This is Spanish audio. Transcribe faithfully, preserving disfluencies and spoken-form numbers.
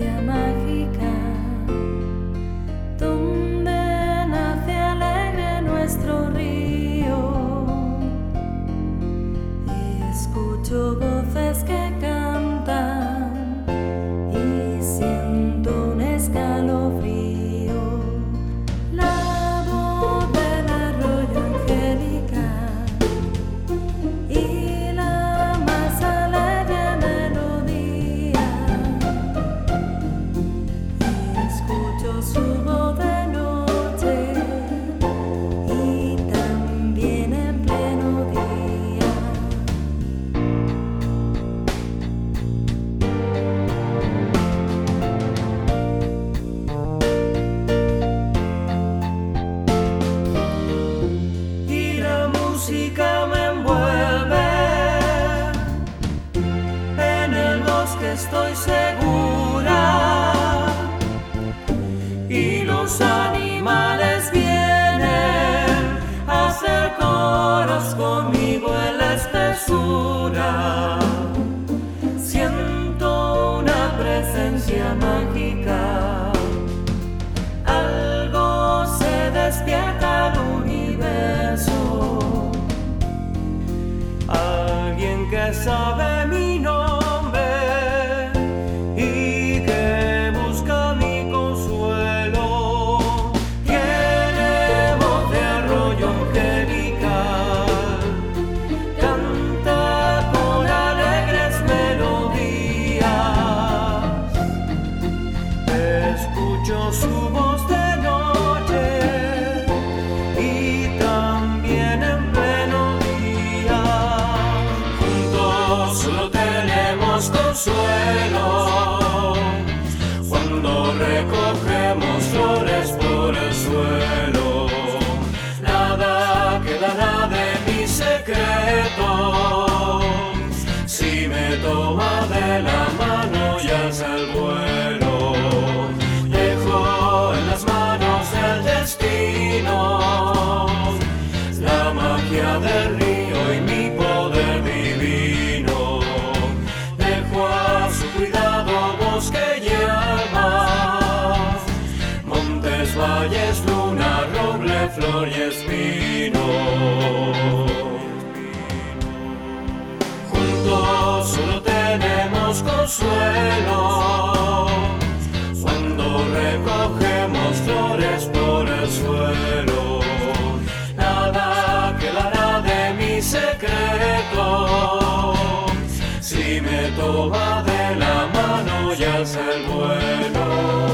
presencia mágica, donde nace alegre nuestro río. Escucho voces que cantan y siento un escalofrío. La voz del arroyo angelical y la más alegre melodía. Escucho su voz de noche y también en pleno día. Y la música me envuelve, en el bosque estoy segura, y los animales vienen a hacer coros conmigo en la espesura. Siento una presencia mágica, algo se despierta al universo, alguien que sabe mi nombre y que busca mi consuelo. Tiene voz de arroyo angelical, canta con alegres melodías. Escucho su voz de noche y también en pleno día. Juntos solo tenemos consuelo cuando recogemos flores por el suelo. Nada quedará de mis secretos si me toma de la mano y alza el vuelo. Dejo en las manos el destino, la magia del río y mi poder divino. Dejo a su cuidado bosque y alma, montes, valles, luna, roble, flor y espino. Juntos solo tenemos consuelo cuando recogemos flores por el suelo. Nada quedará de mi secreto si me toma de la mano y alza el vuelo.